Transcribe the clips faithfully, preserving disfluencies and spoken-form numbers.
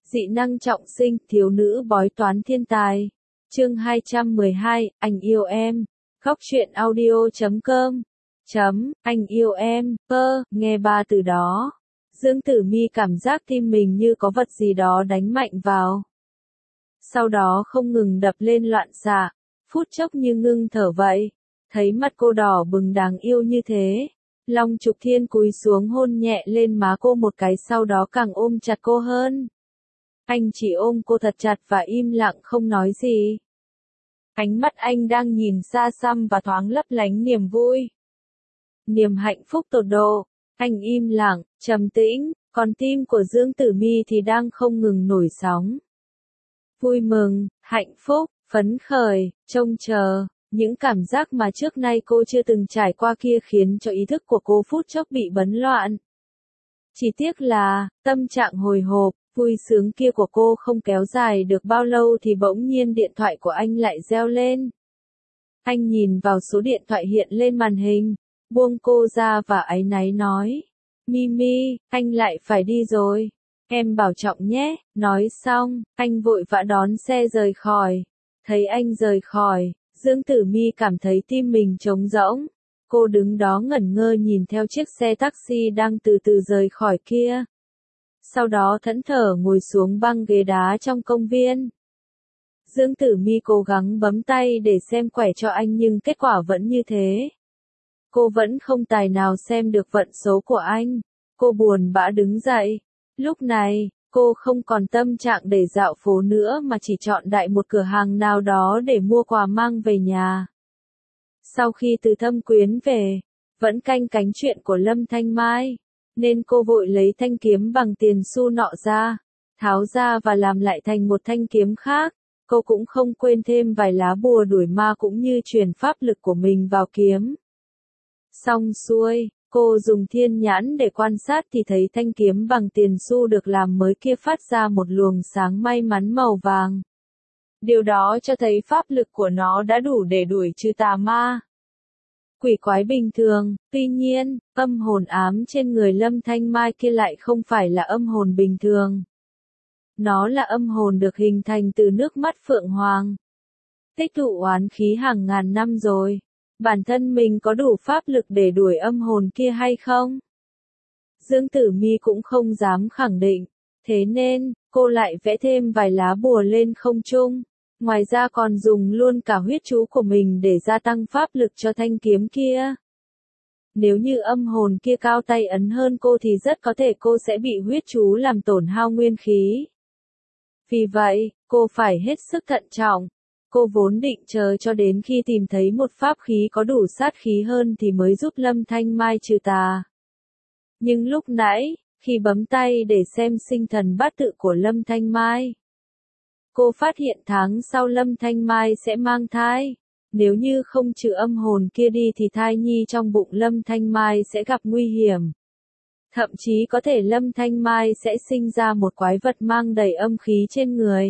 Dị năng trọng sinh, thiếu nữ bói toán thiên tài. Chương hai trăm mười hai, anh yêu em. Góc truyện audio chấm com. Chấm, anh yêu em, pơ, nghe ba từ đó. Dương Tử Mi cảm giác tim mình như có vật gì đó đánh mạnh vào. Sau đó không ngừng đập lên loạn xạ, phút chốc như ngưng thở vậy. Thấy mặt cô đỏ bừng đáng yêu như thế. Long Trục Thiên cúi xuống hôn nhẹ lên má cô một cái, sau đó càng ôm chặt cô hơn. Anh chỉ ôm cô thật chặt và im lặng không nói gì. Ánh mắt anh đang nhìn xa xăm và thoáng lấp lánh niềm vui. Niềm hạnh phúc tột độ. Anh im lặng, trầm tĩnh, còn tim của Dương Tử Mi thì đang không ngừng nổi sóng. Vui mừng, hạnh phúc, phấn khởi, trông chờ, những cảm giác mà trước nay cô chưa từng trải qua kia khiến cho ý thức của cô phút chốc bị bấn loạn. Chỉ tiếc là, tâm trạng hồi hộp, vui sướng kia của cô không kéo dài được bao lâu thì bỗng nhiên điện thoại của anh lại reo lên. Anh nhìn vào số điện thoại hiện lên màn hình, buông cô ra và áy náy nói. Mimi, anh lại phải đi rồi. Em bảo trọng nhé. Nói xong, anh vội vã đón xe rời khỏi. Thấy anh rời khỏi, Dương Tử Mi cảm thấy tim mình trống rỗng. Cô đứng đó ngẩn ngơ nhìn theo chiếc xe taxi đang từ từ rời khỏi kia. Sau đó thẫn thờ ngồi xuống băng ghế đá trong công viên. Dương Tử Mi cố gắng bấm tay để xem quẻ cho anh nhưng kết quả vẫn như thế. Cô vẫn không tài nào xem được vận số của anh. Cô buồn bã đứng dậy. Lúc này, cô không còn tâm trạng để dạo phố nữa mà chỉ chọn đại một cửa hàng nào đó để mua quà mang về nhà. Sau khi từ Thâm Quyến về, vẫn canh cánh chuyện của Lâm Thanh Mai, nên cô vội lấy thanh kiếm bằng tiền xu nọ ra, tháo ra và làm lại thành một thanh kiếm khác. Cô cũng không quên thêm vài lá bùa đuổi ma cũng như truyền pháp lực của mình vào kiếm. Xong xuôi, cô dùng thiên nhãn để quan sát thì thấy thanh kiếm bằng tiền xu được làm mới kia phát ra một luồng sáng may mắn màu vàng. Điều đó cho thấy pháp lực của nó đã đủ để đuổi trừ tà ma, quỷ quái bình thường. Tuy nhiên, âm hồn ám trên người Lâm Thanh Mai kia lại không phải là âm hồn bình thường. Nó là âm hồn được hình thành từ nước mắt Phượng Hoàng. Tích tụ oán khí hàng ngàn năm rồi. Bản thân mình có đủ pháp lực để đuổi âm hồn kia hay không? Dương Tử Mi cũng không dám khẳng định. Thế nên, cô lại vẽ thêm vài lá bùa lên không trung. Ngoài ra còn dùng luôn cả huyết chú của mình để gia tăng pháp lực cho thanh kiếm kia. Nếu như âm hồn kia cao tay ấn hơn cô thì rất có thể cô sẽ bị huyết chú làm tổn hao nguyên khí. Vì vậy, cô phải hết sức thận trọng. Cô vốn định chờ cho đến khi tìm thấy một pháp khí có đủ sát khí hơn thì mới giúp Lâm Thanh Mai trừ tà. Nhưng lúc nãy, khi bấm tay để xem sinh thần bát tự của Lâm Thanh Mai, cô phát hiện tháng sau Lâm Thanh Mai sẽ mang thai. Nếu như không trừ âm hồn kia đi thì thai nhi trong bụng Lâm Thanh Mai sẽ gặp nguy hiểm. Thậm chí có thể Lâm Thanh Mai sẽ sinh ra một quái vật mang đầy âm khí trên người.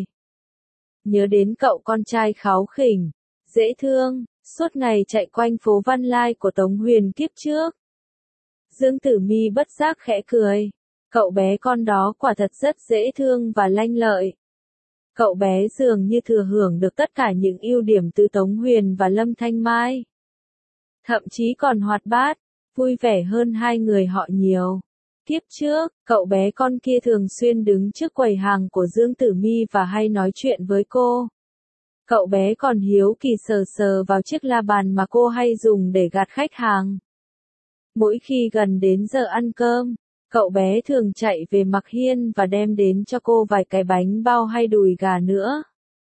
Nhớ đến cậu con trai kháu khỉnh, dễ thương, suốt ngày chạy quanh phố Văn Lai của Tống Huyền kiếp trước. Dương Tử Mi bất giác khẽ cười. Cậu bé con đó quả thật rất dễ thương và lanh lợi. Cậu bé dường như thừa hưởng được tất cả những ưu điểm từ Tống Huyền và Lâm Thanh Mai. Thậm chí còn hoạt bát, vui vẻ hơn hai người họ nhiều. Kiếp trước, cậu bé con kia thường xuyên đứng trước quầy hàng của Dương Tử Mi và hay nói chuyện với cô. Cậu bé còn hiếu kỳ sờ sờ vào chiếc la bàn mà cô hay dùng để gạt khách hàng. Mỗi khi gần đến giờ ăn cơm, cậu bé thường chạy về Mặc Hiên và đem đến cho cô vài cái bánh bao hay đùi gà nữa.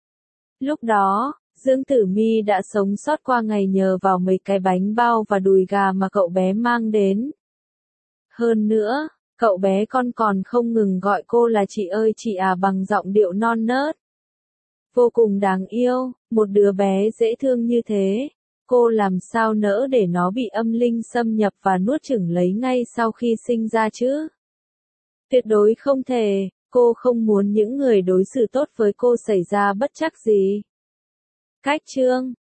Lúc đó, Dương Tử Mi đã sống sót qua ngày nhờ vào mấy cái bánh bao và đùi gà mà cậu bé mang đến. Hơn nữa, cậu bé con còn không ngừng gọi cô là chị ơi chị à bằng giọng điệu non nớt. Vô cùng đáng yêu, một đứa bé dễ thương như thế. Cô làm sao nỡ để nó bị âm linh xâm nhập và nuốt chửng lấy ngay sau khi sinh ra chứ? Tuyệt đối không thể, cô không muốn những người đối xử tốt với cô xảy ra bất trắc gì. Cách chương